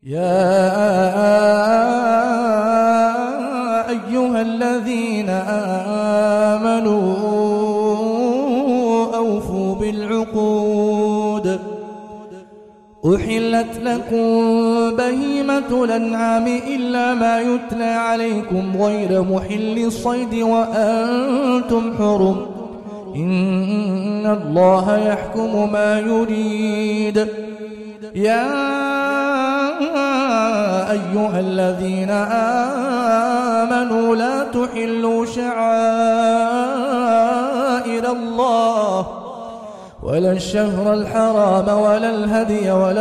يا أيها الذين آمنوا أوفوا بالعقود. أحلت لكم بهيمة الأنعام إلا ما يتلى عليكم غير محل الصيد وأنتم حرم، إن الله يحكم ما يريد. يا أيها الذين آمنوا لا تحلوا شعائر الله ولا الشهر الحرام ولا الهدي ولا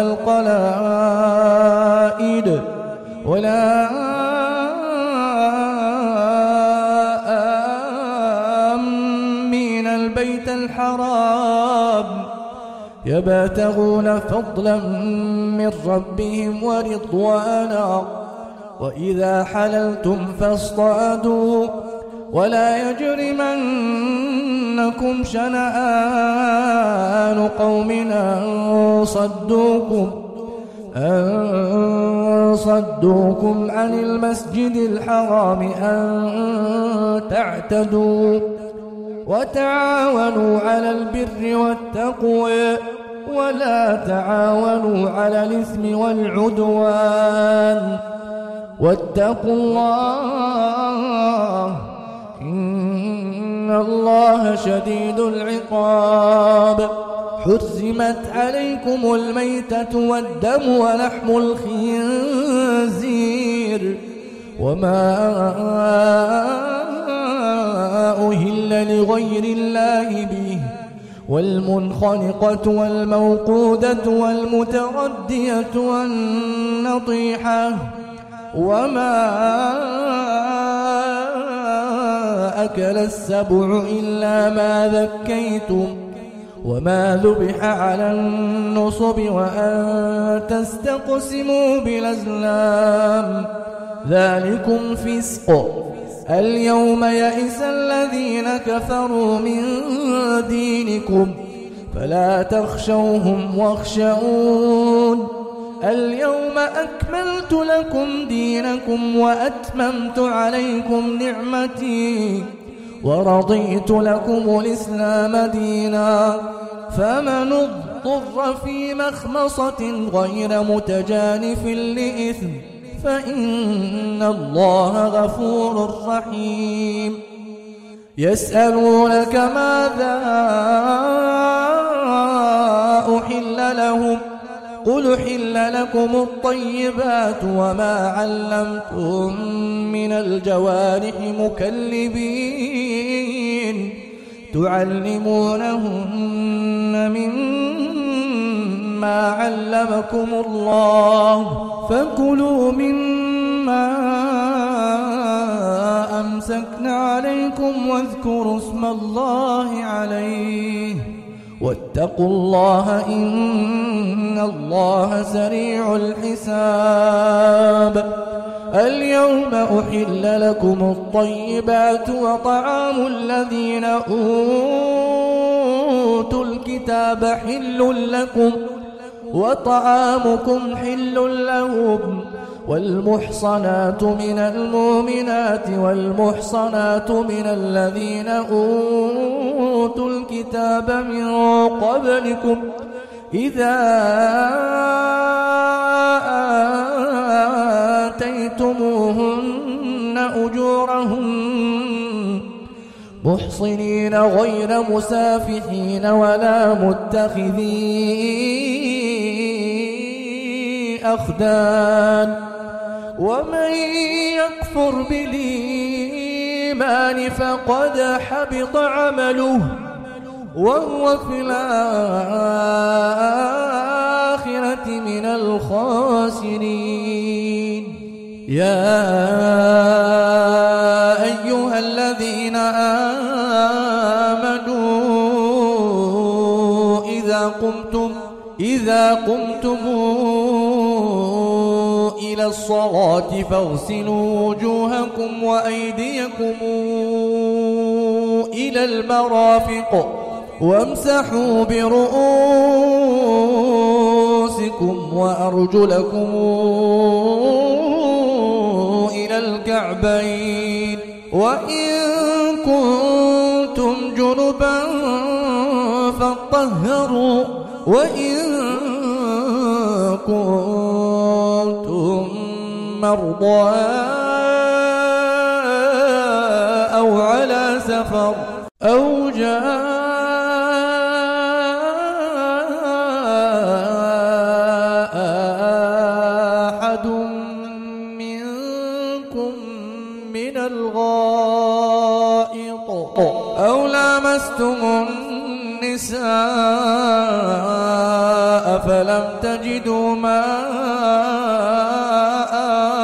القلائد ولا آمين البيت الحرام يبتغون فضلا من ربهم ورضوانا، وإذا حللتم فاصطادوا ولا يجرمنكم شنآن قوم أن صدوكم عن المسجد الحرام أن تعتدوا، وتعاونوا على البر والتقوى ولا تعاونوا على الإثم والعدوان، واتقوا الله إن الله شديد العقاب. حرمت عليكم الميتة والدم ولحم الخنزير وما أهل لغير الله به، والمنخنقة والموقودة والمتردية والنطيحة وما أكل السبع إلا ما ذكيتم وما ذبح على النصب وأن تستقسموا بالأزلام ذلكم فسق. اليوم يئس الذين كفروا من دينكم فلا تخشوهم واخشون. اليوم أكملت لكم دينكم وأتممت عليكم نعمتي ورضيت لكم الإسلام دينا، فمن اضطر في مخمصة غير متجانف لإثم فإن الله غفور رحيم. يسألونك ماذا أحل لهم قل أحل لكم الطيبات وما علمتم من الجوارح مكلبين تعلمونهن مما علمكم الله، فكلوا مما أمسكن عليكم واذكروا اسم الله عليه واتقوا الله إن الله سريع الحساب. اليوم أحل لكم الطيبات وطعام الذين أوتوا الكتاب حل لكم وطعامكم حل لهم، والمحصنات من المؤمنات والمحصنات من الذين أوتوا الكتاب من قبلكم إذا آتيتموهن أجورهن محصنين غير مسافحين ولا متخذي أخدان، ومن يكفر بالإيمان فقد حبط عمله وهو في الآخرة من الخاسرين. يا أيها الذين آمنوا إذا قمتم إلى الصلاة فاغسلوا وجوهكم وأيديكم إلى المرافق وامسحوا برؤوسكم رؤوسكم وأرجلكم إلى الكعبين وإن كنتم جنبا فاطهروا وإن كنتم مرضى أو على سفر أو جاء أحد منكم من الغائط أو لامستم النساء فلم تجدوا ماء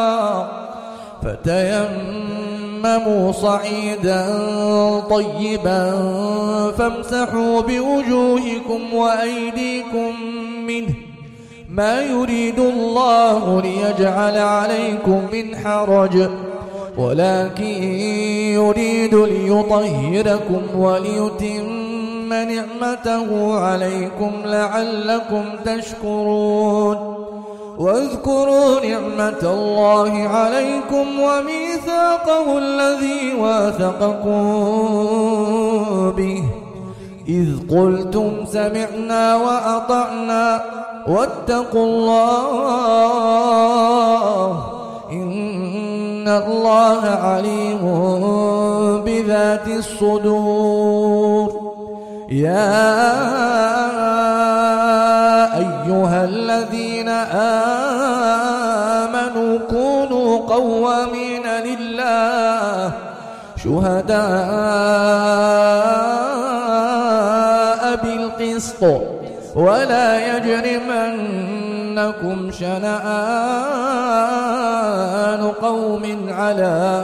فتيمموا صعيدا طيبا فامسحوا بوجوهكم وأيديكم منه ما يريد الله ليجعل عليكم من حرج ولكن يريد ليطهركم وليتم نعمته عليكم لعلكم تشكرون واذكروا نعمة الله عليكم وميثاقه الذي واثقكم به إذ قلتم سمعنا وأطعنا واتقوا الله إن الله عليم بذات الصدور يا أيها الذين آمنوا كونوا قوامين لله شهداء بالقسط ولا يجرمنكم شنآن قوم على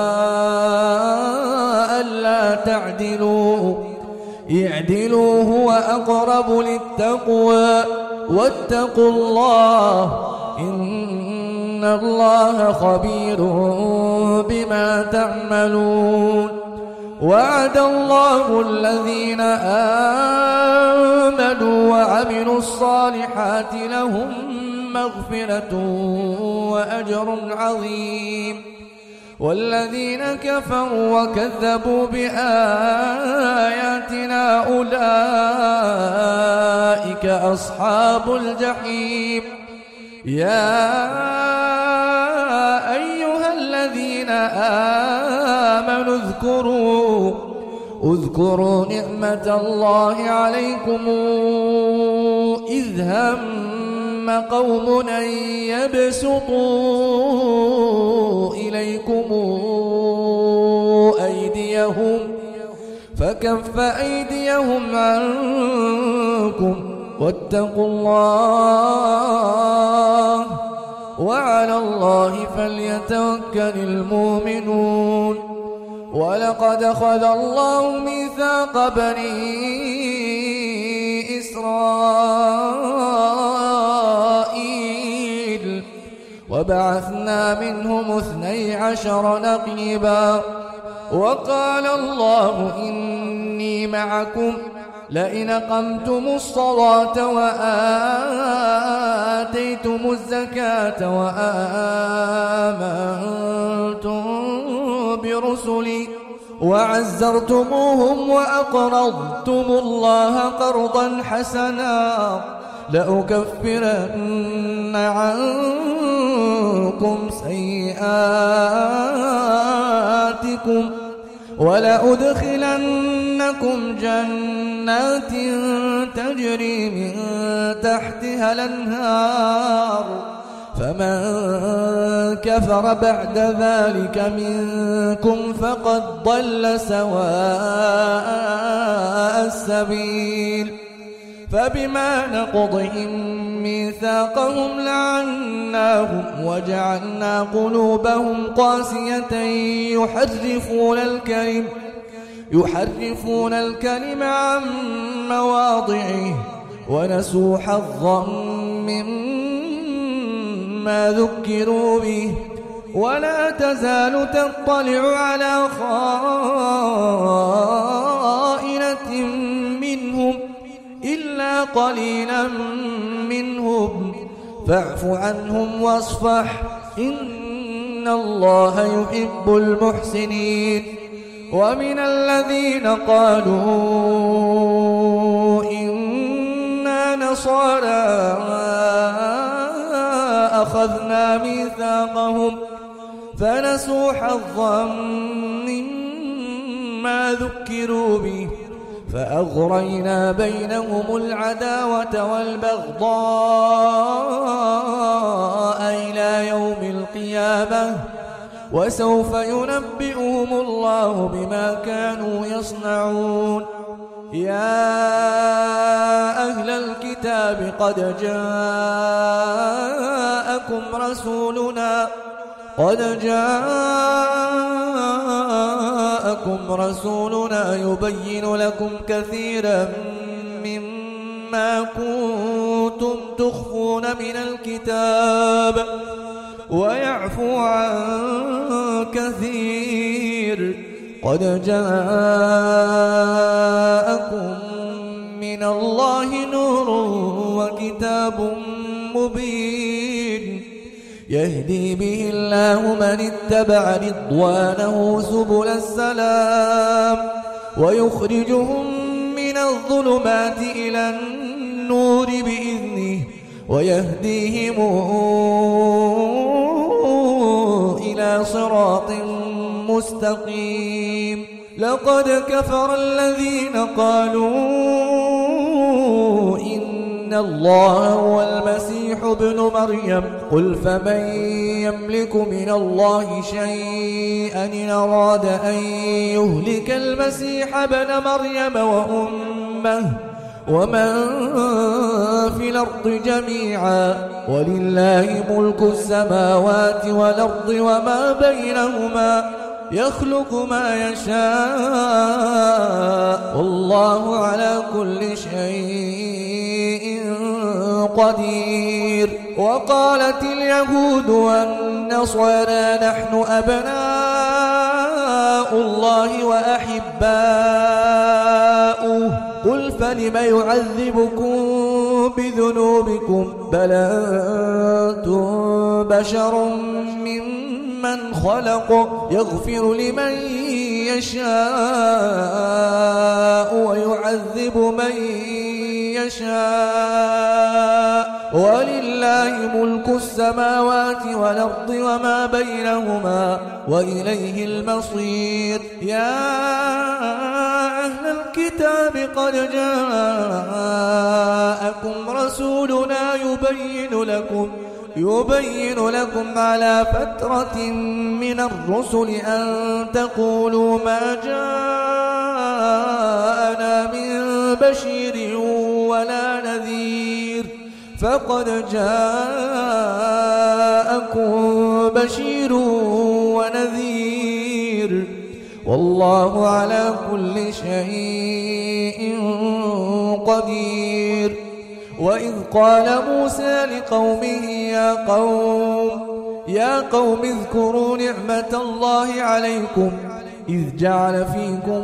ألا تعدلوا اعدلوا هو أقرب للتقوى واتقوا الله إن الله خبير بما تعملون وعد الله الذين آمنوا وعملوا الصالحات لهم مغفرة وأجر عظيم والذين كفروا وكذبوا بآياتنا أولئك أصحاب الجحيم يا أيها الذين آمنوا اذكروا نعمة الله عليكم إذ هم قوم أن يبسطوا إليكم أيديهم فكف أيديهم عنكم واتقوا الله وعلى الله فليتوكل المؤمنون ولقد أخذ الله ميثاق بني إسرائيل وبعثنا منهم 12 نقيبا وقال الله إني معكم لئن أقمتم الصلاة وآتيتم الزكاة وآمنتم برسلي وعزرتموهم وأقرضتم الله قرضا حسنا لأكفرن عنكم سيئاتكم ولأدخلنكم جنات تجري من تحتها الأنهار فمن كفر بعد ذلك منكم فقد ضل سواء السبيل فبما نقضهم ميثاقهم لعناهم وجعلنا قلوبهم قاسية يحرفون الكلم عن مواضعه ونسوا حظا مما ذكروا به ولا تزال تطلع على خائنة منهم إلا إلا قليلا منهم فاعف عنهم واصفح إن الله يحب المحسنين ومن الذين قالوا إنا نصارى أخذنا ميثاقهم فنسوا حظا مما ذكروا به فأغرينا بينهم العداوة والبغضاء إلى يوم القيامة وسوف ينبئهم الله بما كانوا يصنعون يا أهل الكتاب قد جاءكم رسولنا يبين لكم كثيرا مما كنتم تخفون من الكتاب ويعفو عن كثير قد جاءكم من الله نور وكتاب مبين يهدي به الله من اتبع رضوانه سبل السلام ويخرجهم من الظلمات إلى النور بإذنه ويهديهم إلى صراط مستقيم لقد كفر الذين قالوا إن الله هو المسيح ابن مريم قل فمن يملك من الله شيئا إن أراد أن يهلك المسيح ابن مريم وأمه ومن في الأرض جميعا ولله ملك السماوات والأرض وما بينهما يخلق ما يشاء والله على كل شيء قدير وقالت اليهود والنصارى نحن أبناء الله وأحباؤه قل فلم يعذبكم بذنوبكم بل أنتم بشر ممن خلق يغفر لمن يشاء ويعذب من يشاء ولله ملك السماوات والأرض وما بينهما وإليه المصير يا أهل الكتاب قد جاءكم رسولنا يبين لكم على فترة من الرسل أن تقولوا ما جاءنا من بشير ولا نذير فقد جاءكم بشير ونذير والله على كل شيء قدير وإذ قال موسى لقومه يا قوم اذكروا نعمة الله عليكم إذ جعل فيكم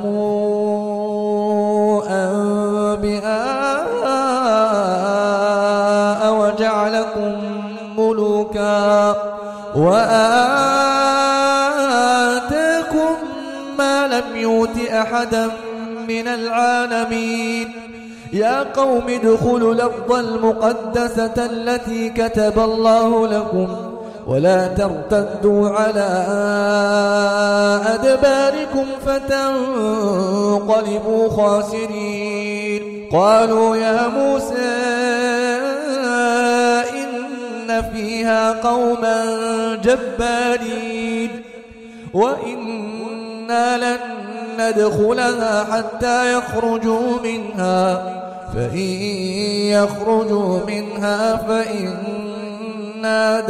أنبياء وجعلكم ملوكا وآتاكم ما لم يؤت أحدا من العالمين يا قوم ادخلوا الأرض المقدسة التي كتب الله لكم ولا ترتدوا على أدباركم فتنقلبوا خاسرين قالوا يا موسى إن فيها قوما جبارين وإنا لن ندخلها حتى يخرجوا منها فإن يخرجوا منها فإنا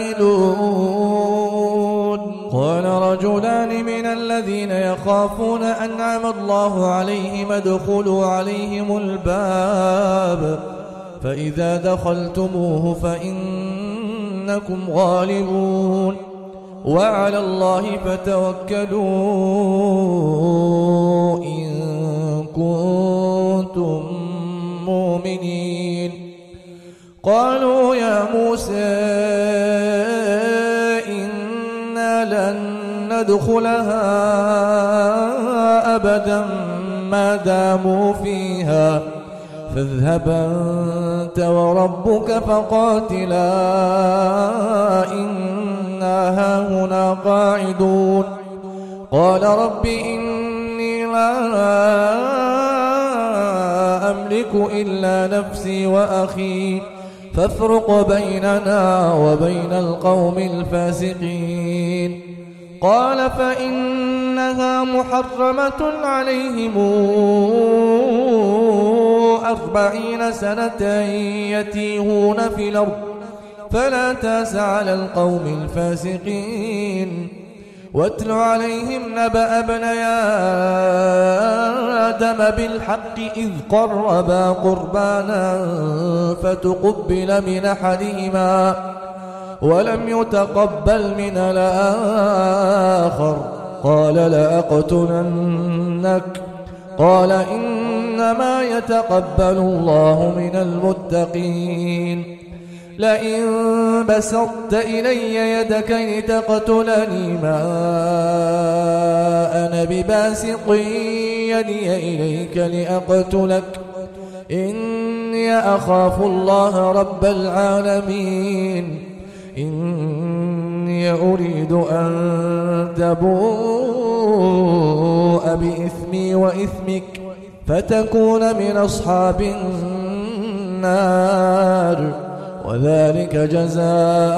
داخلون قال رجلان من الذين يخافون أنعم الله عليهم ادخلوا عليهم الباب فإذا دخلتموه فإنكم غالبون وعلى الله فتوكلوا إن كنتم مؤمنين. قالوا يا موسى إنا لن ندخلها أبدا ما داموا فيها فاذهب أنت وربك فقاتلا إنا هاهنا قاعدون. قال رب إني لا أملك إلا نفسي وأخي فافرق بيننا وبين القوم الفاسقين. قال فإنها محرمة عليهم 40 سنة يتيهون في الأرض فلا تأس على القوم الفاسقين. واتل عليهم نبأ ابني آدم بالحق إذ قربا قربانا فتقبل من أحدهما ولم يتقبل من الآخر قال لأقتلنك. قال إنما يتقبل الله من المتقين. لئن بسطت إلي يدك لتقتلني ما أنا بباسط يدي إليك لأقتلك إني أخاف الله رب العالمين. إني أريد أن تبوء بإثمي وإثمك فتكون من أصحاب النار وذلك جزاء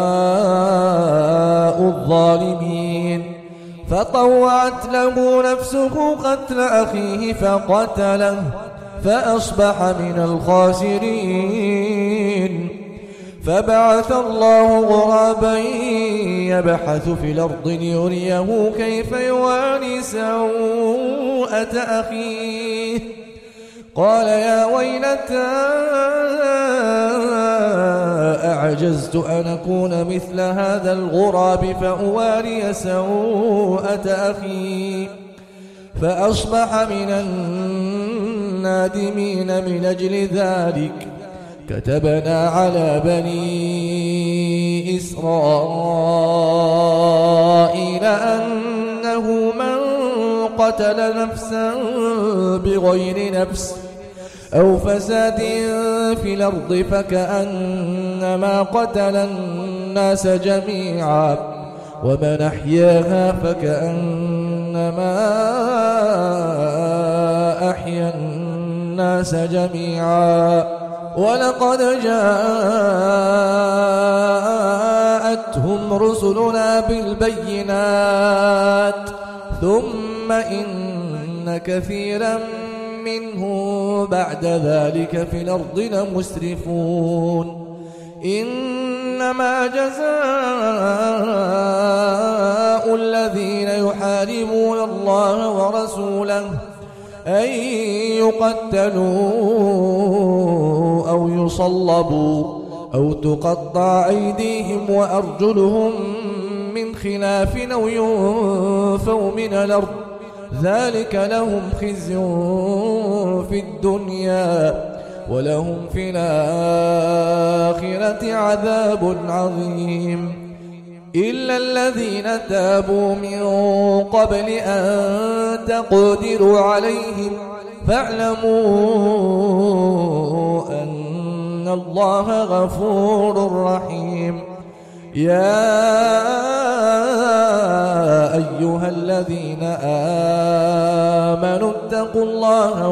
الظالمين. فطوعت له نفسه قتل أخيه فقتله فأصبح من الخاسرين. فبعث الله غرابا يبحث في الأرض ليريه كيف يواري سوءة أخيه. قال يا ويلتى أعجزت أن أكون مثل هذا الغراب فأواري سوءة أخي فأصبح من النادمين. من أجل ذلك كتبنا على بني إسرائيل أنه من قتل نفسا بغير نفس أو فساد في الأرض فكأنما قتل الناس جميعا ومن أحياها فكأنما أحيا الناس جميعا. ولقد جاءتهم رسلنا بالبينات ثم إن كثيرا منهم بعد ذلك في الأرض لمسرفون. إنما جزاء الذين يحاربون الله ورسوله أن يقتلوا أو يصلبوا أو تقطع أيديهم وأرجلهم من خلاف أو ينفوا من الأرض ذلك لهم خزي في الدنيا ولهم في الآخرة عذاب عظيم. إلا الذين تابوا من قبل أن تقدروا عليهم فاعلموا أن الله غفور رحيم. يا أيها الذين آمنوا اتقوا الله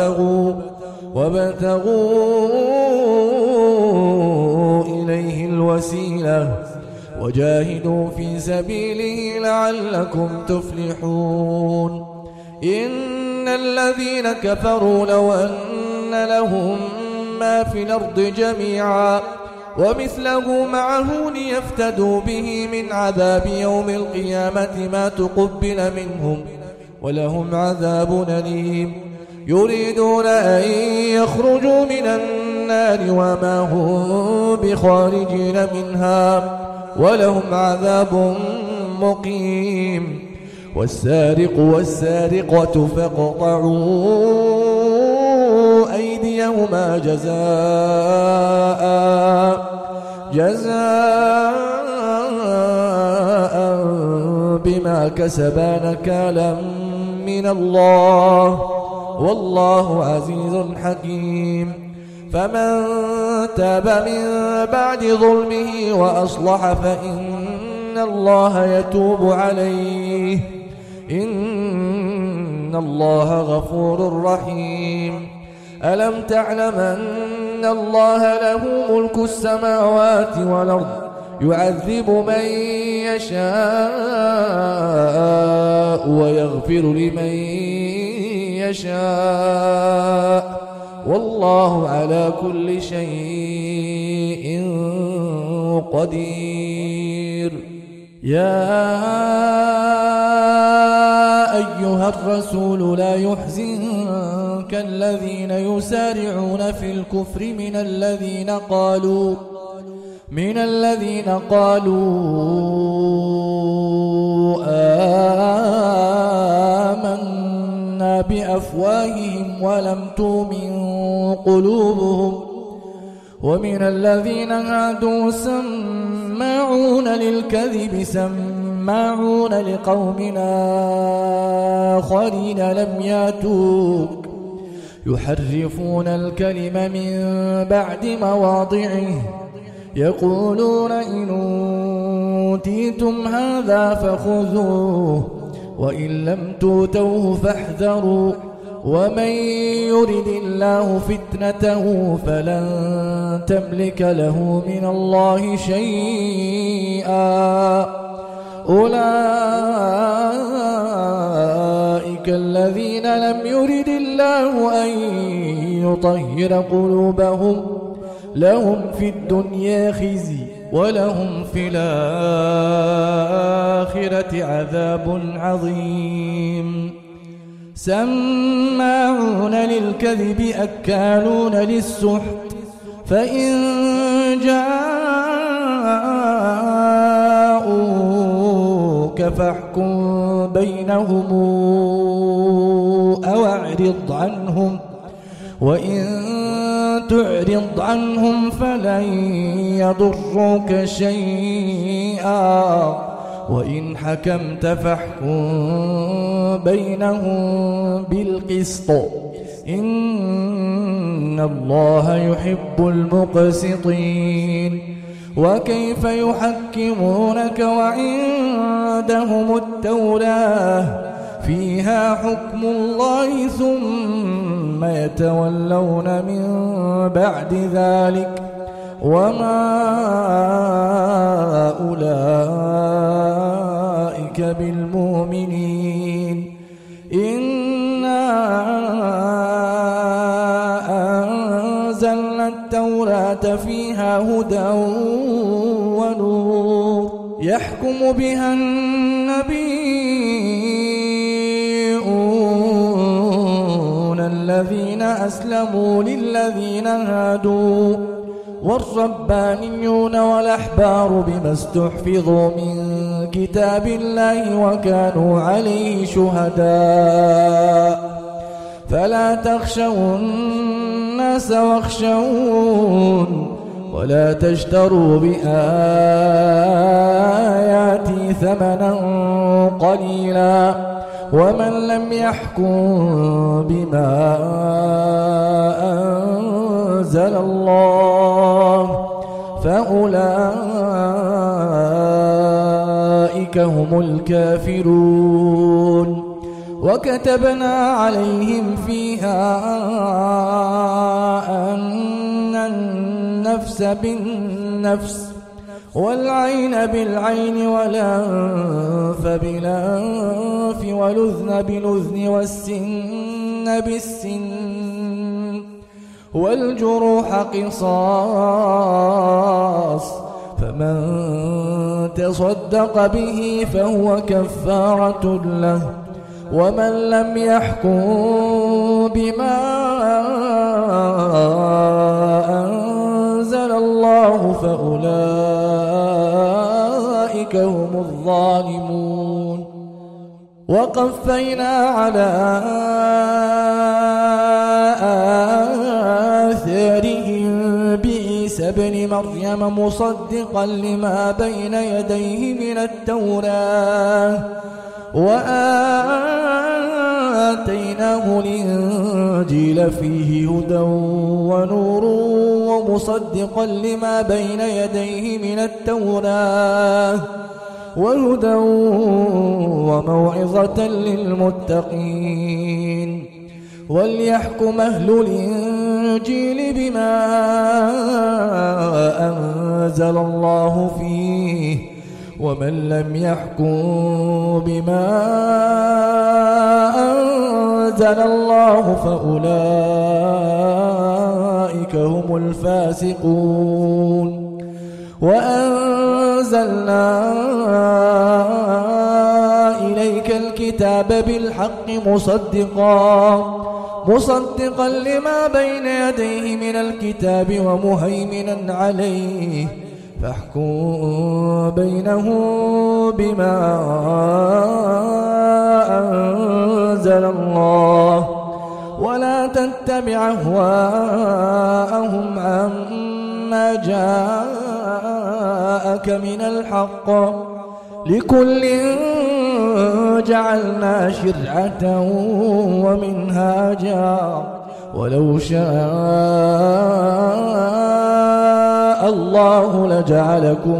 وابتغوا إليه الوسيلة وجاهدوا في سبيله لعلكم تفلحون. إن الذين كفروا لو أن لهم ما في الأرض جميعا ومثله معه ليفتدوا به من عذاب يوم القيامة ما تقبل منهم ولهم عذاب أليم. يريدون أن يخرجوا من النار وما هم بخارجين منها ولهم عذاب مقيم. والسارق والسارقة فاقطعوا لنجزيهما جزاء بما كسبا نكالا من الله والله عزيز حكيم. فمن تاب من بعد ظلمه وأصلح فإن الله يتوب عليه إن الله غفور رحيم. ألم تعلم أن الله له ملك السماوات والأرض يعذب من يشاء ويغفر لمن يشاء والله على كل شيء قدير. يا أيها الرسول لا يحزنك الذين يسارعون في الكفر من الذين قالوا آمنا بأفواههم ولم تؤمن قلوبهم ومن الذين هادوا سماعون للكذب سماعون لقوم آخرين لم ياتوك يحرفون الكلم من بعد مواضعه يقولون إن أوتيتم هذا فخذوه وإن لم تؤتوه فاحذروا ومن يرد الله فتنته فلن تملك له من الله شيئا. أولئك الذين لم يرد الله أن يطهر قلوبهم لهم في الدنيا خزي ولهم في الآخرة عذاب عظيم. سماعون للكذب أكالون للسحت فإن جاءوك فاحكم بينهم أو أعرض عنهم وإن تعرض عنهم فلن يضروك شيئا وإن حكمت فاحكم بينهم بالقسط إن الله يحب المقسطين. وكيف يحكمونك وعندهم التوراة فيها حكم الله ثم يتولون من بعد ذلك وما أولئك بالمؤمنين. إنا أنزلنا التوراة فيها هدى ونور يحكم بها النبيون الذين أسلموا للذين هادوا والربانيون والأحبار بما استحفظوا من كتاب الله وكانوا عليه شهداء. فلا تخشوا الناس واخشون ولا تشتروا بآياتي ثمنا قليلا ومن لم يحكم بما أنزل الله فأولئك هم الكافرون. وكتبنا عليهم فيها أن النفس بالنفس والعين بالعين والأنف بالأنف والأذن بالأذن والسن بالسن والجروح قصاص فمن تصدق به فهو كفارة له ومن لم يحكم بما أنزل الله فأولئك هم الظالمون. وقفينا على عيسى ابن مريم مصدقا لما بين يديه من التوراة وآتيناه الإنجيل فيه هدى ونور ومصدقا لما بين يديه من التوراة وهدى وموعظة للمتقين وليحكم أهل الإنجيل بما أنزل الله فيه ومن لم يحكم بما أنزل الله فأولئك هم الفاسقون وأنزلنا إليك الكتاب بالحق مصدقا لما بين يديه من الكتاب ومهيمنا عليه فاحكم بينهم بما أنزل الله ولا تتبع أهواءهم عما جاءك من الحق لكل جعلنا شرعة ومنهاجا ولو شاء الله لجعلكم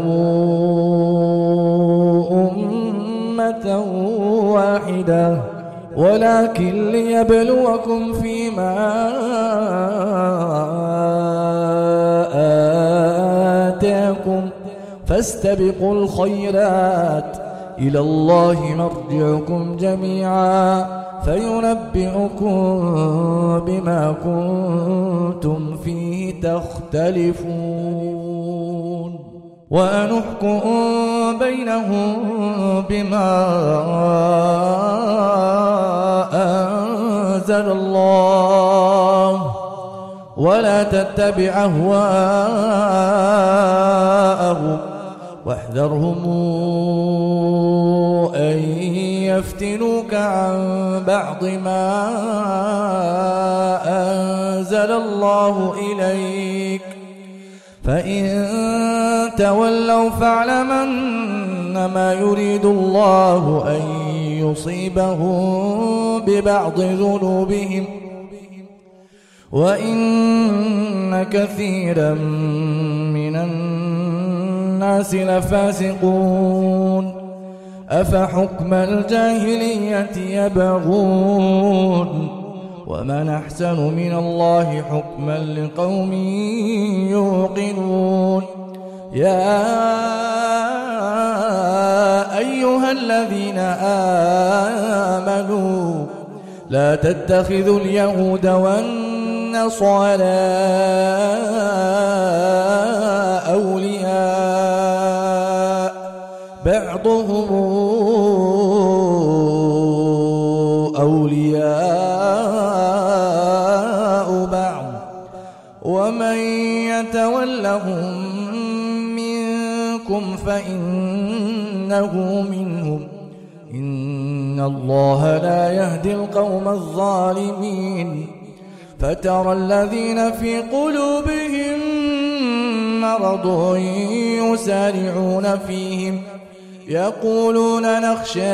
أمة واحدة ولكن ليبلوكم فيما آتاكم فاستبقوا الخيرات إلى الله مرجعكم جميعا فينبئكم بما كنتم فيه تختلفون وأنحكم بينهم بما أنزل الله ولا تتبع أهواءهم واحذرهم أن يفتنوك عن بعض ما أنزل الله إليك فإن تولوا فاعلم أنما يريد الله أن يصيبهم ببعض ذنوبهم وإن كثيرا من الناس لفاسقون أفحكم الجاهلية يبغون ومن أحسن من الله حكما لقوم يوقنون يا أيها الذين آمنوا لا تتخذوا اليهود والنصارى أولياء بعضهم أولياء بعض ومن يتولهم منكم فإنه منهم إن الله لا يهدي القوم الظالمين فترى الذين في قلوبهم مرض يسارعون فيهم يقولون نخشى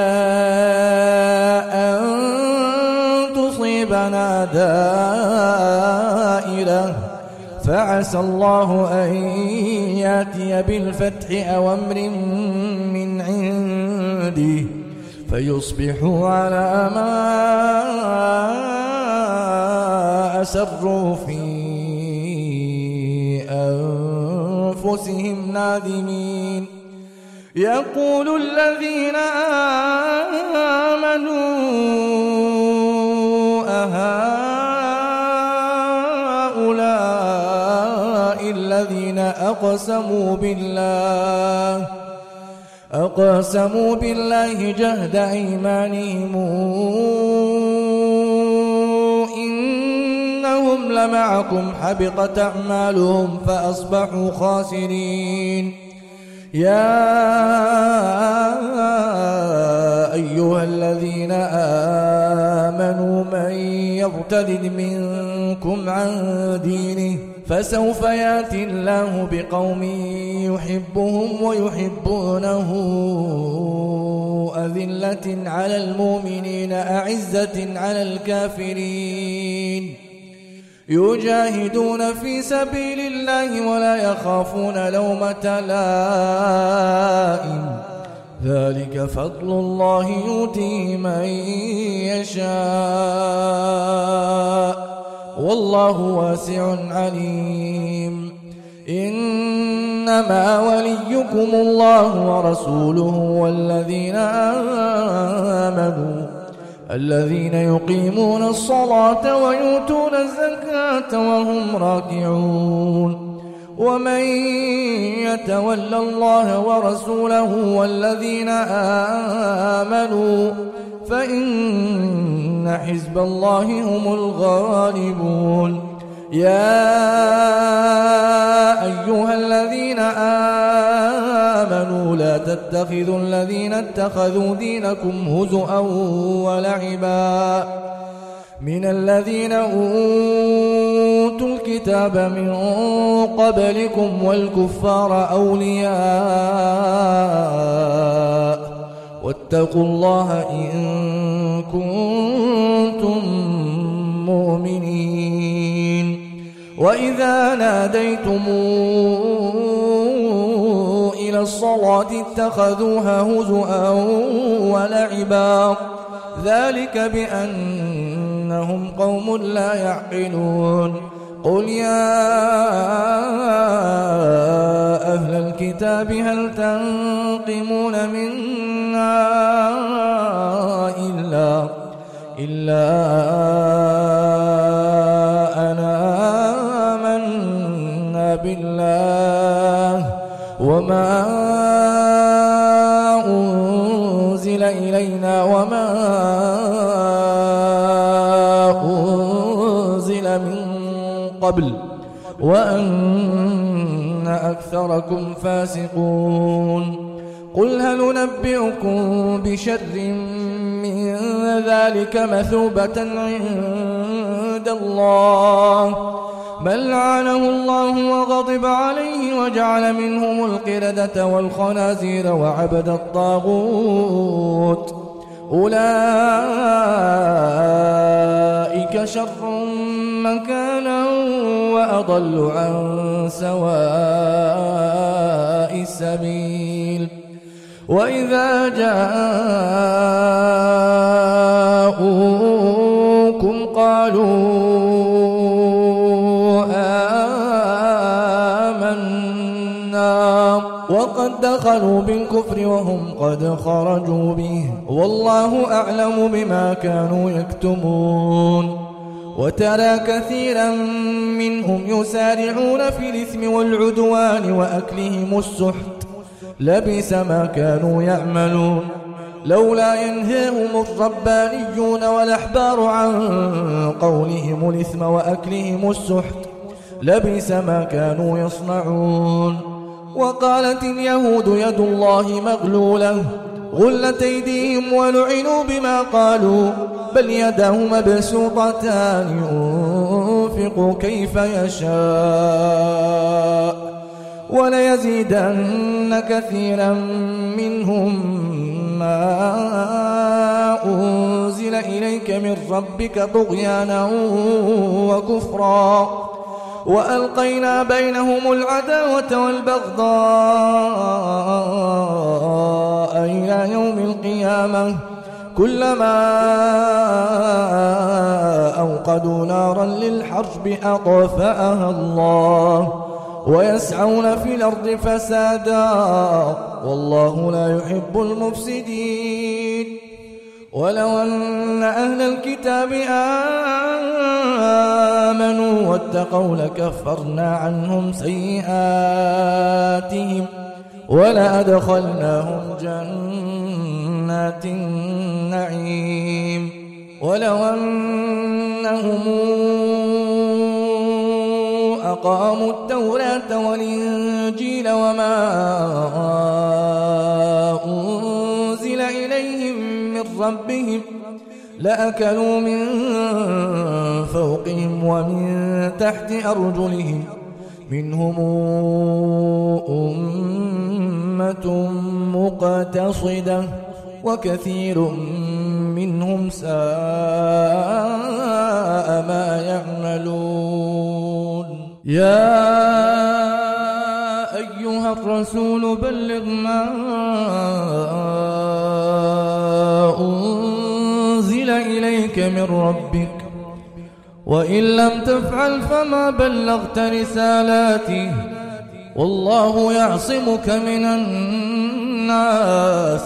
أن تصيبنا دائرة فعسى الله أن يأتي بالفتح أو أمر من عنده فيصبحوا على ما أسروا في أنفسهم نادمين يقول الذين آمنوا أهؤلاء الذين أقسموا بالله جهد أيمانهم إنهم لمعكم حبطت أعمالهم فأصبحوا خاسرين يا أيها الذين آمنوا من يرتد منكم عن دينه فسوف يأتي الله بقوم يحبهم ويحبونه أذلة على المؤمنين أعزة على الكافرين يجاهدون في سبيل الله ولا يخافون لومة لائم ذلك فضل الله يؤتيه من يشاء والله واسع عليم إنما وليكم الله ورسوله والذين آمنوا الذين يقيمون الصلاة ويؤتون الزكاة وهم راكعون ومن يتول الله ورسوله والذين آمنوا فإن حزب الله هم الغالبون يا أيها الذين آمنوا لا تتخذوا الذين اتخذوا دينكم هزؤا ولعبا من الذين أوتوا الكتاب من قبلكم والكفار أولياء واتقوا الله إن كنتم مؤمنين وإذا ناديتم إلى الصلاة اتخذوها هزؤا ولعبا ذلك بأنهم قوم لا يعقلون قل يا أهل الكتاب هل تنقمون منا إلا أن آمنا بالله وما أنزل إلينا وما أنزل من قبل وأن أكثركم فاسقون قل هل ننبئكم بشر من ذلك مثوبة عند الله من لعنه الله وغضب عليه وجعل منهم القردة والخنازير وعبد الطاغوت أولئك شر مكانا وأضل عن سواء السبيل وإذا جاءوكم قالوا آمنا وقد دخلوا بالكفر وهم قد خرجوا به والله أعلم بما كانوا يكتمون وترى كثيرا منهم يسارعون في الإثم والعدوان وأكلهم السحت لبئس ما كانوا يعملون لولا ينهاهم الربانيون والأحبار عن قولهم الإثم وأكلهم السحت لبئس ما كانوا يصنعون وقالت اليهود يد الله مغلولة غلت أيديهم ولعنوا بما قالوا بل يداه مبسوطتان ينفق كيف يشاء وليزيدن كثيرا منهم ما أنزل إليك من ربك طغيانا وكفرا وألقينا بينهم العداوة والبغضاء إلى يوم القيامة كلما أوقدوا نارا للحرب أطفأها الله ويسعون في الأرض فسادا والله لا يحب المفسدين ولو أن أهل الكتاب آمنوا واتقوا لكفرنا عنهم سيئاتهم ولأدخلناهم جنات النعيم ولو أنهم أقاموا التوراة والإنجيل وما أنزل إليهم من ربهم لأكلوا من فوقهم ومن تحت أرجلهم منهم أمة مقتصدة وكثير منهم ساء ما يعملون. يا أيها الرسول بلغ ما أنزل إليك من ربك وإن لم تفعل فما بلغت رسالاته والله يعصمك من الناس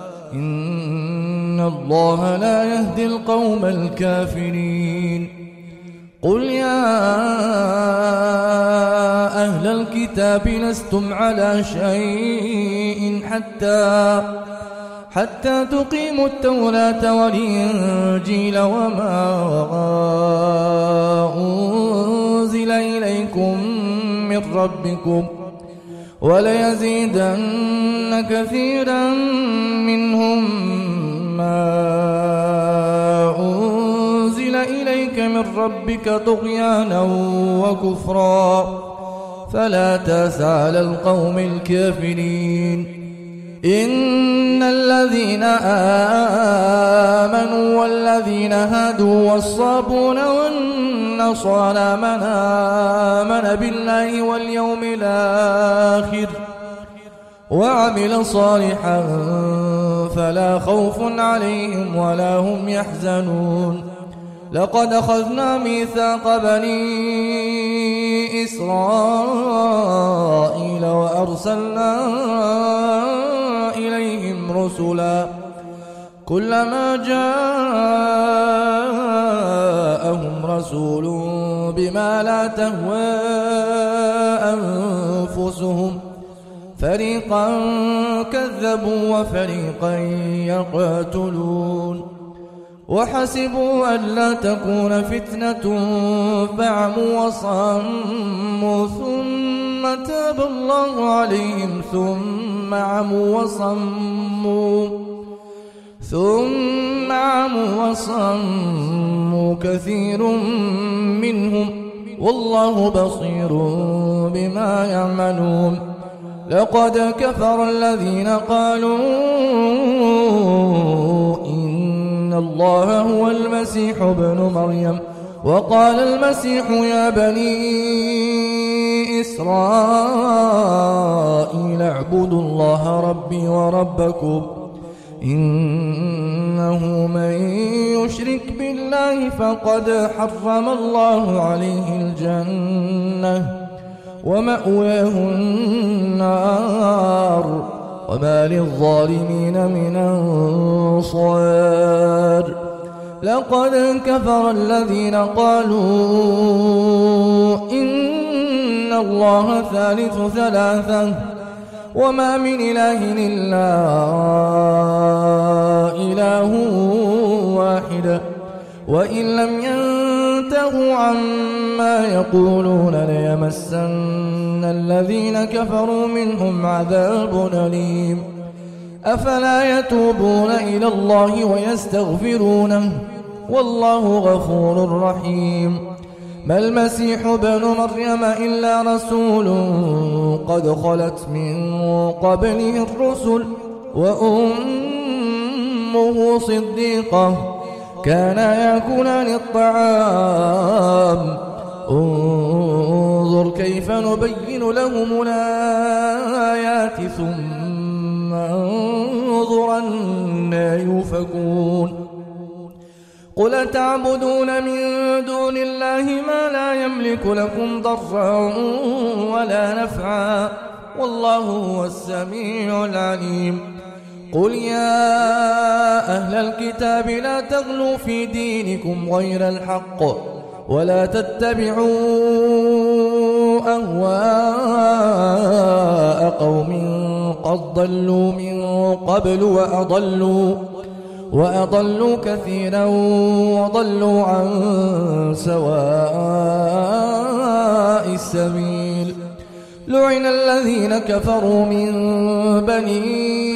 إن الله لا يهدي القوم الكافرين. قل يا أهل الكتاب لستم على شيء حتى تقيموا التوراة والإنجيل وما أنزل إليكم من ربكم وليزيدن كثيرا منهم ما أنزل إليك من ربك طغيانا وكفرا فلا تأس على القوم الكافرين. إن الذين آمنوا والذين هادوا والصابون والنصارى من آمن بالله واليوم الآخر وعمل صالحا فلا خوف عليهم ولا هم يحزنون. لقد أخذنا ميثاق بني إسرائيل وأرسلنا إليهم رسلا كلما جاءهم رسول بما لا تهوى أنفسهم فريقا كذبوا وفريقا يقتلون. وحسبوا ألا تكون فتنة فعموا وصموا ثم تاب الله عليهم ثم عموا وصموا كثير منهم والله بصير بما يعملون. لقد كفر الذين قالوا إن الله هو المسيح ابن مريم وقال المسيح يا بني إسرائيل اعبدوا الله ربي وربكم إنه من يشرك بالله فقد حرم الله عليه الجنة ومأواه النار وما للظالمين من أنصار. لقد كفر الذين قالوا إن الله ثالث ثلاثة وما من إله إلا إله واحد وإن لم ينتهوا عما يقولون ليمسن الذين كفروا منهم عذاب أليم. أفلا يتوبون إلى الله ويستغفرونه والله غفور رحيم. ما المسيح ابن مريم إلا رسول قد خلت من قبله الرسل وأمه صديقة كانا يأكلان الطعام انظر كيف نبين لهم الآيات ثم انظر أنى يؤفكون. قل تعبدون من دون الله ما لا يملك لكم ضرا ولا نفعا والله هو السميع العليم. قل يا أهل الكتاب لا تغلوا في دينكم غير الحق ولا تتبعوا أهواء قوم قد ضلوا من قبل وأضلوا كثيرا وضلوا عن سواء السبيل. لعن الذين كفروا من بني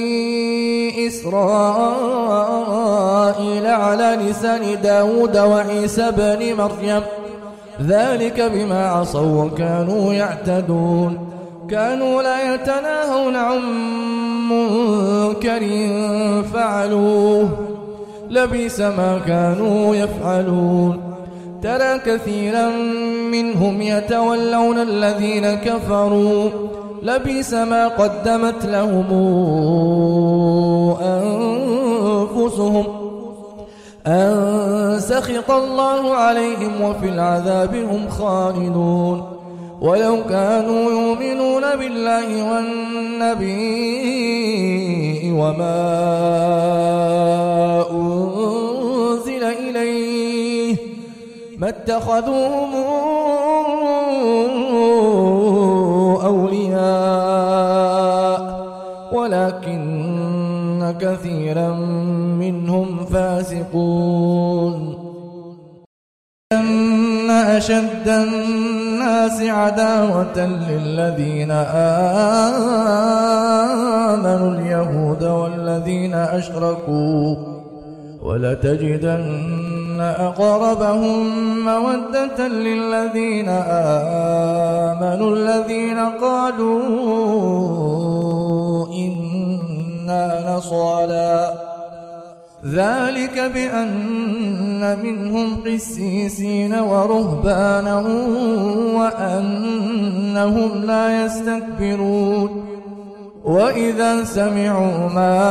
إسرائيل على لسان داود وعيسى بن مريم ذلك بما عصوا وكانوا يعتدون كانوا لا يتناهون عن منكر فعلوه لبئس ما كانوا يفعلون ترى كثيرا منهم يتولون الذين كفروا لبئس ما قدمت لهم أنفسهم أن سخط الله عليهم وفي العذاب هم خالدون ولو كانوا يؤمنون بالله والنبي وما أنزل إليه ما اتخذوهم أولياء ولكن كثيرا منهم فاسقون إن أشد الناس عداوة للذين آمنوا اليهود والذين أشركوا ولتجدن أقربهم مودة للذين آمنوا الذين قالوا إنا نصارى ذلك بأن منهم قسيسين ورهبانا وأنهم لا يستكبرون وإذا سمعوا ما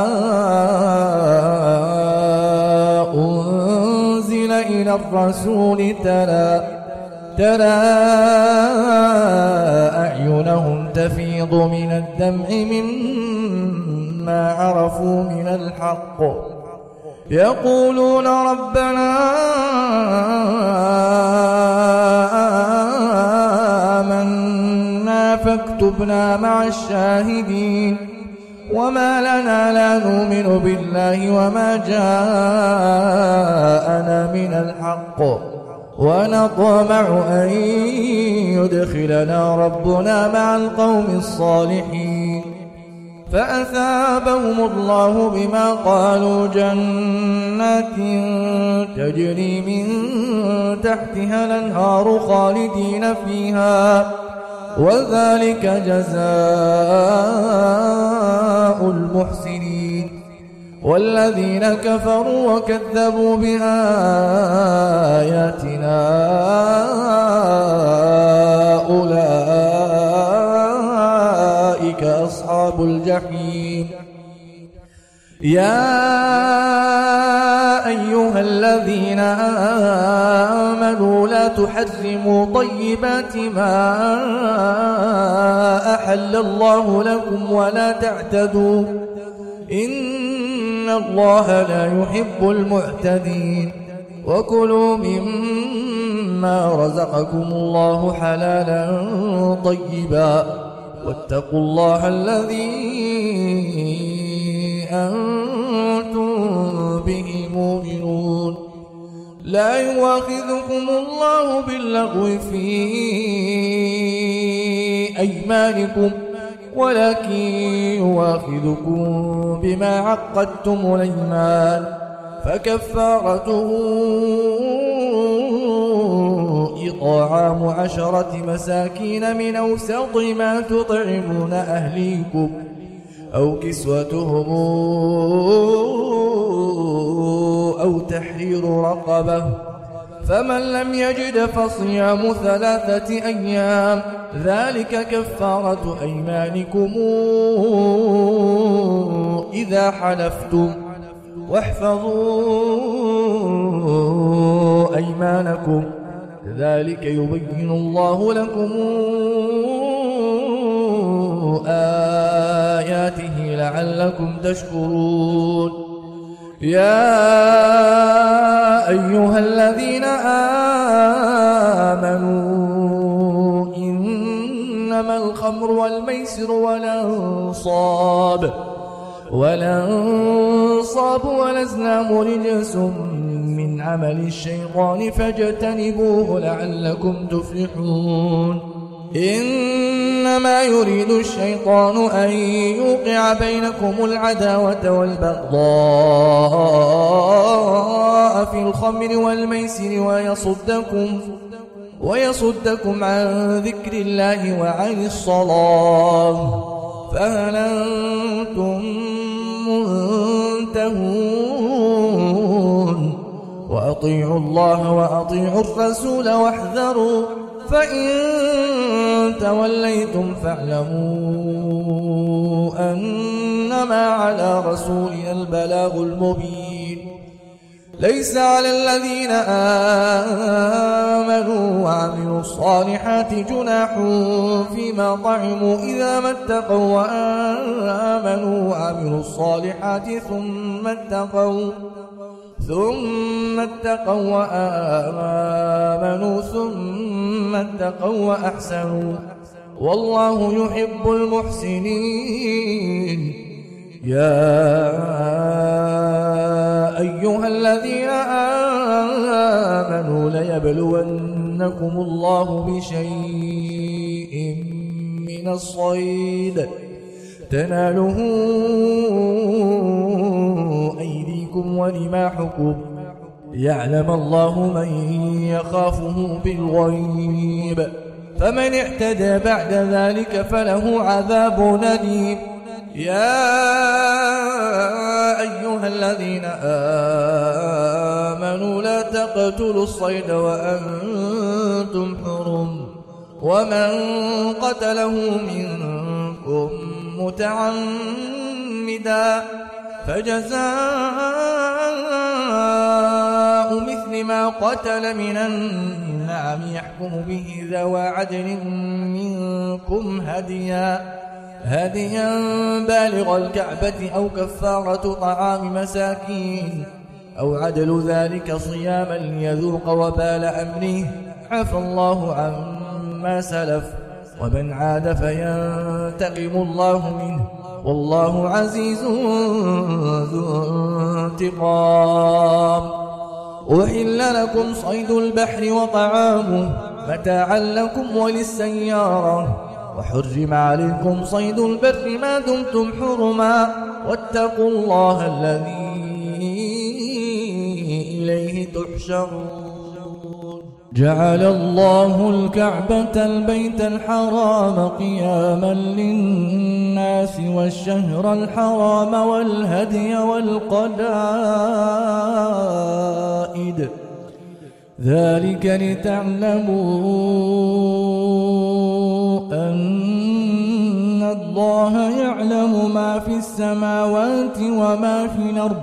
أنزل إلى الرسول ترى أعينهم تفيض من الدمع مما عرفوا من الحق يقولون ربنا آمنا فاكتبنا مع الشاهدين وما لنا لا نؤمن بالله وما جاءنا من الحق ونطمع أن يدخلنا ربنا مع القوم الصالحين فأثابهم الله بما قالوا جنات تجري من تحتها الأنهار خالدين فيها وذلك جزاء المحسنين والذين كفروا وكذبوا بآياتنا أولئك أصحاب الجحيم يا أيها الذين آمنوا لا تحرموا طيبات ما أحل الله لكم ولا تعتدوا إن الله لا يحب المعتدين وكلوا مما رزقكم الله حلالا طيبا واتقوا الله الذي أنتم به مؤمنون لا يؤاخذكم الله باللغو في أيمانكم ولكن يؤاخذكم بما عقدتم الأيمان فكفارته إطعام 10 مساكين من أوسط ما تطعمون أهليكم أو كسوتهم أو تحرير رقبة فمن لم يجد فصيام 3 أيام ذلك كفارة أيمانكم إذا حلفتم واحفظوا أيمانكم ذلك يبين الله لكم آياته لعلكم تشكرون يا أيها الذين آمنوا إنما الخمر والميسر والأنصاب والأزلام رجس من عمل الشيطان فاجتنبوه لعلكم تفلحون إنما يريد الشيطان أن يوقع بينكم العداوة والبغضاء في الخمر والميسر ويصدكم عن ذكر الله وعن الصلاة فهل أنتم منتهون وأطيعوا الله وأطيعوا الرسول واحذروا فإن توليتم فاعلموا أنما على رسولنا البلاغ المبين ليس على الذين آمنوا وعملوا الصالحات جناح فيما طعموا إذا ما اتقوا وآمنوا وعملوا الصالحات ثم اتقوا وآمنوا ثم اتقوا وأحسنوا والله يحب المحسنين يا أيها الذين آمنوا ليبلونكم الله بشيء من الصيد تناله أيديكم ورماحكم ليعلم الله من يخافه بالغيب فمن اعتدى بعد ذلك فله عذاب أليم يا أيها الذين آمنوا لا تقتلوا الصيد وأنتم حرم ومن قتله منكم متعمدا فجزاء مثل ما قتل من النعم يحكم به ذوى عدل منكم هديا بالغ الكعبة أو كفارة طعام مساكين أو عدل ذلك صياما ليذوق وبال أمره عفى الله عما سلف ومن عاد فينتقم الله منه والله عزيز ذو انتقام أحل لكم صيد البحر وطعامه متاعا لكم وللسيارة وحرم عليكم صيد البر ما دمتم حرما واتقوا الله الذي إليه تحشرون جعل الله الكعبة البيت الحرام قياما للناس والشهر الحرام والهدي والقلائد ذلك لتعلموا أن الله يعلم ما في السماوات وما في الأرض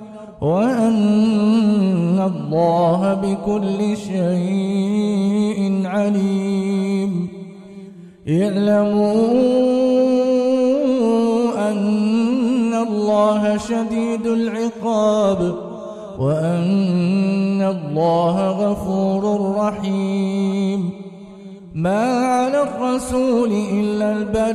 وأن الله بكل شيء عليم اعلموا أن الله شديد العقاب وأن الله غفور رحيم ما على الرسول إلا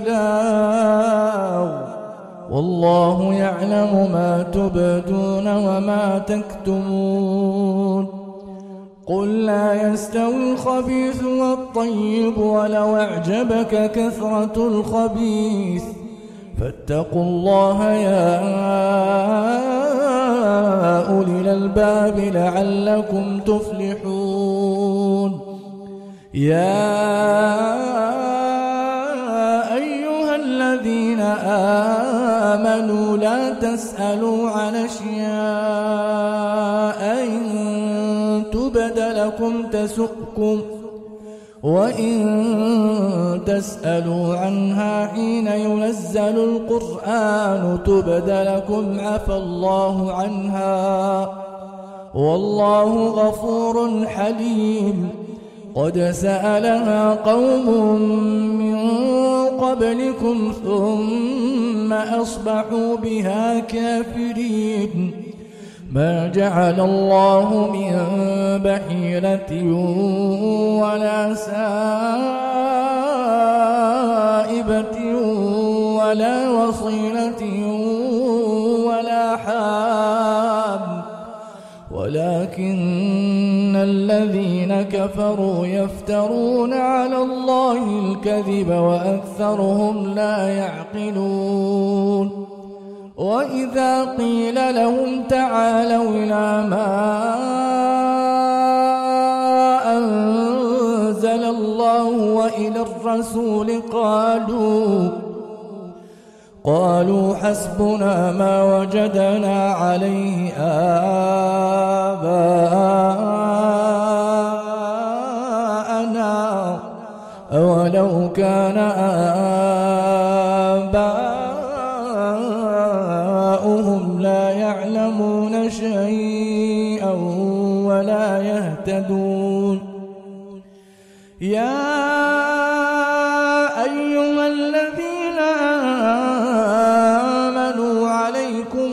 البلاغ والله يعلم ما تبدون وما تكتمون قل لا يستوي الخبيث والطيب ولو أعجبك كثرة الخبيث فاتقوا الله يا أولي الألباب لعلكم تفلحون يا أيها الذين آمنوا لا تسألوا عن أشياء إن تبد لكم تسؤكم وإن تسألوا عنها حين ينزل القرآن تبد لكم عفى الله عنها والله غفور حليم قد سألها قوم من قبلكم ثم أصبحوا بها كافرين ما جعل الله من بحيرة ولا سائبة ولا وصيلة ولا حام ولكن الذين كفروا يفترون على الله الكذب وأكثرهم لا يعقلون وإذا قيل لهم تعالوا إلى ما أنزل الرسول قالوا حسبنا ما وجدنا عليه آباءنا أولو كان آباؤهم لا يعلمون شيئا ولا يهتدون يا أيها الذين آمنوا عليكم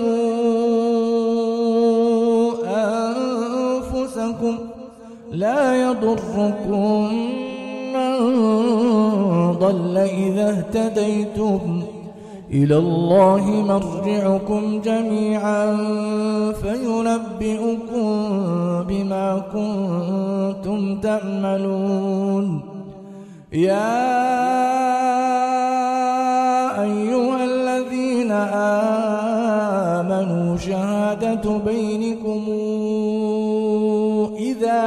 أنفسكم لا يضركم من ضل إذا اهتديتم إلى الله مرجعكم جميعا فينبئكم بما كنتم تعملون يا أيها الذين آمنوا شهادة بينكم إذا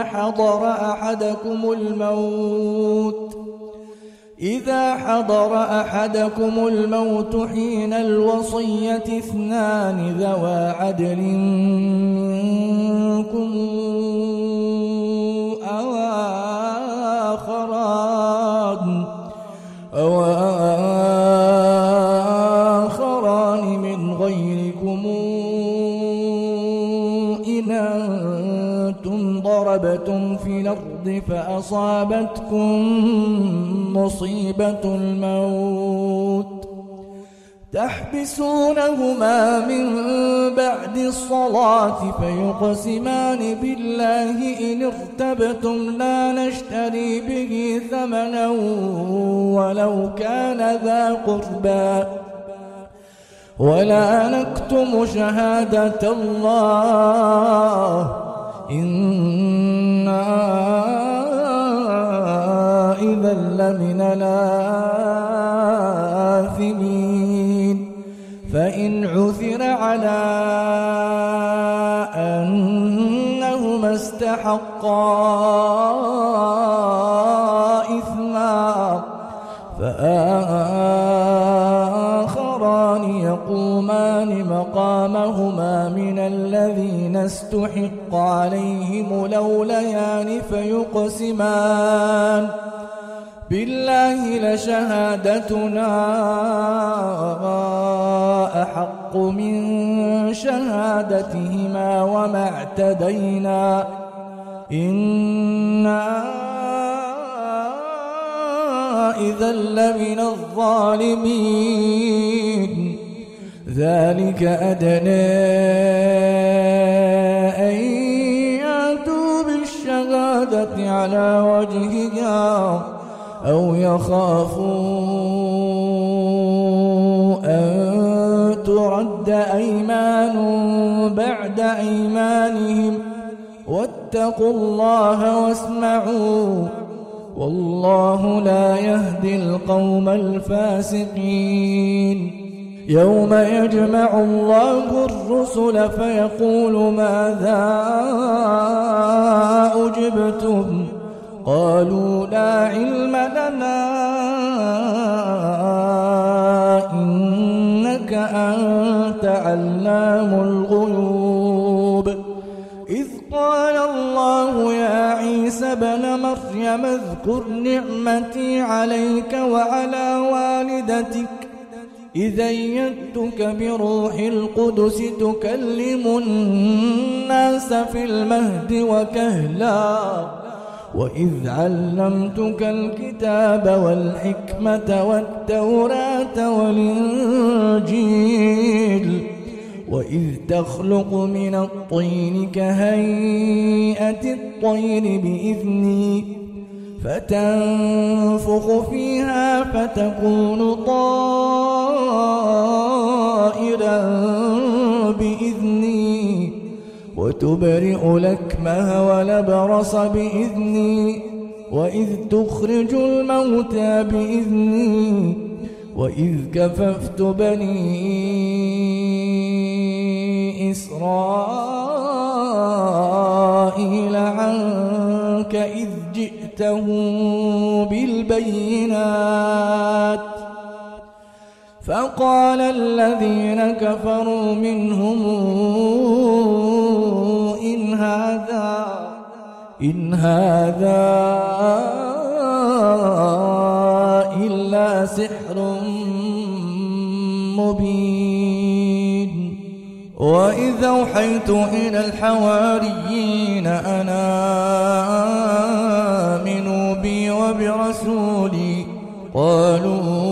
حضر أحدكم الموت حين الوصية اثنان ذوى عدل منكم أو آخران من غيركم إن أنتم ضربتم في الأرض فأصابتكم مصيبة الموت تحبسونهما من بعد الصلاة فيقسمان بالله إن ارتبتم لا نشتري به ثمنا ولو كان ذا قربى ولا نكتم شهادة الله إنا إذا لمن الآثمين فإن عثر على أنهما استحقا إثما فآخران يقومان مقامهما من الذين استحق عليهم الأوليان فيقسمان بالله لشهادتنا أحق من شهادتهما وما اعتدينا إنا إذا لمن الظالمين ذلك أدنى أن يأتوا بالشهادة على وجهها أو يخافوا أن ترد أيمان بعد أيمانهم واتقوا الله واسمعوا والله لا يهدي القوم الفاسقين يوم يجمع الله الرسل فيقول ماذا أجبتم قالوا لا علم لنا إنك أنت علام الغيوب إذ قال الله يا عيسى ابن مريم اذكر نعمتي عليك وعلى والدتك إذ أيدتك بروح القدس تكلم الناس في المهد وكهلا وإذ علمتك الكتاب والحكمة والتوراة والإنجيل وإذ تخلق من الطين كهيئة الطير بإذني فتنفخ فيها فتكون طائرا بإذني وتبرئ الأكمه والأبرص بإذني وإذ تخرج الموتى بإذني وإذ كففت بني إسرائيل عنك إذ جئت جئته بالبينات فقال الذين كفروا منهم إن هذا إلا سحر مبين. وإذ أوحيت إلى الحواريين أن آمنوا بي وبرسولي قالوا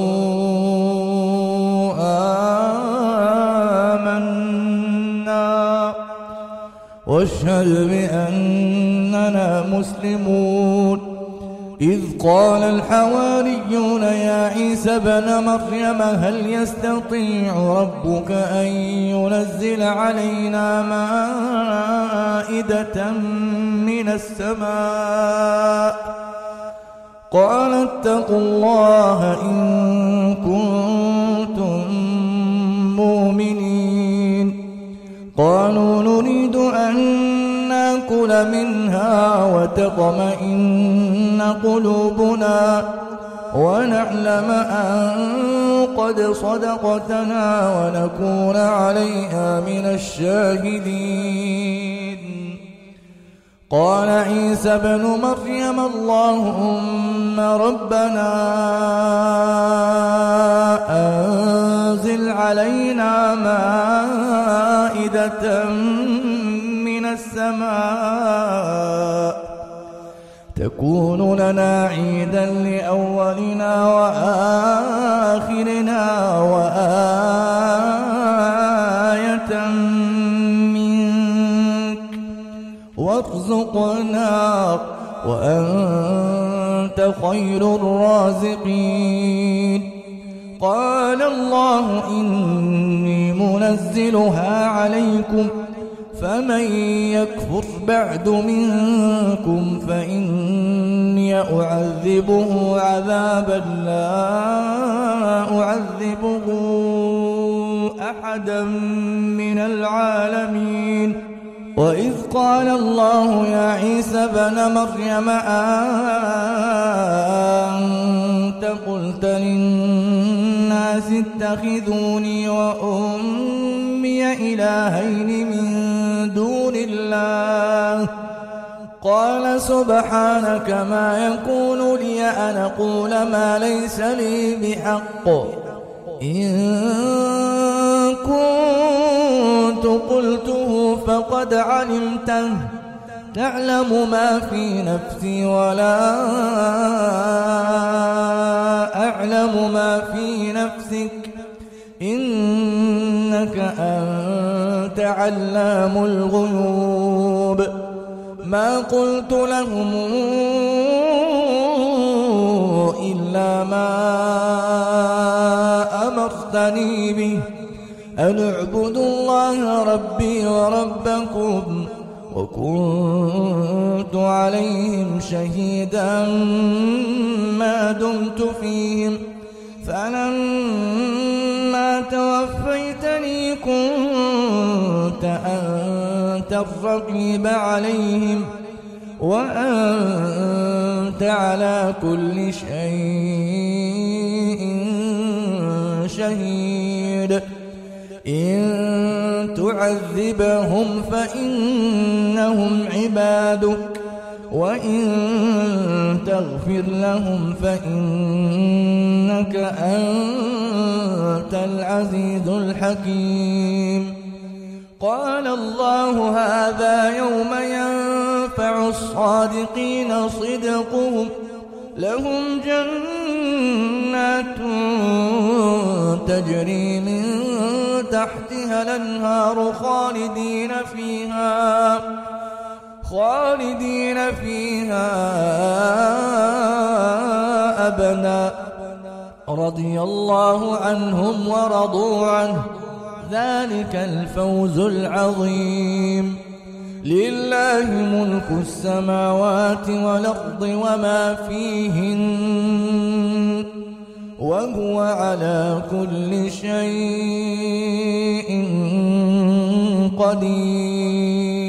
آمنا واشهد بأننا مسلمون. إذ قال الحواريون يا عيسى ابن مريم هل يستطيع ربك أن ينزل علينا مائدة من السماء قال اتقوا الله إن كنتم مؤمنين. قالوا نريد أن نأكل منها وتطمئن قلوبنا ونعلم أن قد صدقتنا ونكون عليها من الشاهدين. قال عيسى ابن مريم اللهم ربنا أنزل علينا مائدة من السماء تكون لنا عيدا لأولنا وآخرنا وآية منك وارزقنا وأنت خير الرازقين. قال الله إني منزلها عليكم فمن يكفر بعد منكم فإني أعذبه عذابا لا أعذبه أحدا من العالمين. وإذ قال الله يا عيسى ابن مريم أنت قلت للناس اتخذوني وأمي إلهين من دون الله قال سبحانك ما يكون لي أن أقول ما ليس لي بحق إن كنت قلته فقد علمته تعلم ما في نفسي ولا أعلم ما في نفسك إنك أنت علام الغيوب. ما قلت لهم إلا ما أمرتني به أن اعبدوا الله ربي وربكم وكنت عليهم شهيدا ما دمت فيهم فلما توفيتني كنت أنت الرقيب عليهم وأنت على كل شيء شهيد. إن تعذبهم فإنهم عبادك وإن تغفر لهم فإنك أنت العزيز الحكيم. قال الله هذا يوم ينفع الصادقين صدقهم لهم جنات تجري من تحتها الأنهار خالدين فيها أبدا رضي الله عنهم ورضوا عنه ذلك الفوز العظيم. لله ملك السماوات والأرض وما فيهن وهو على كل شيء قدير.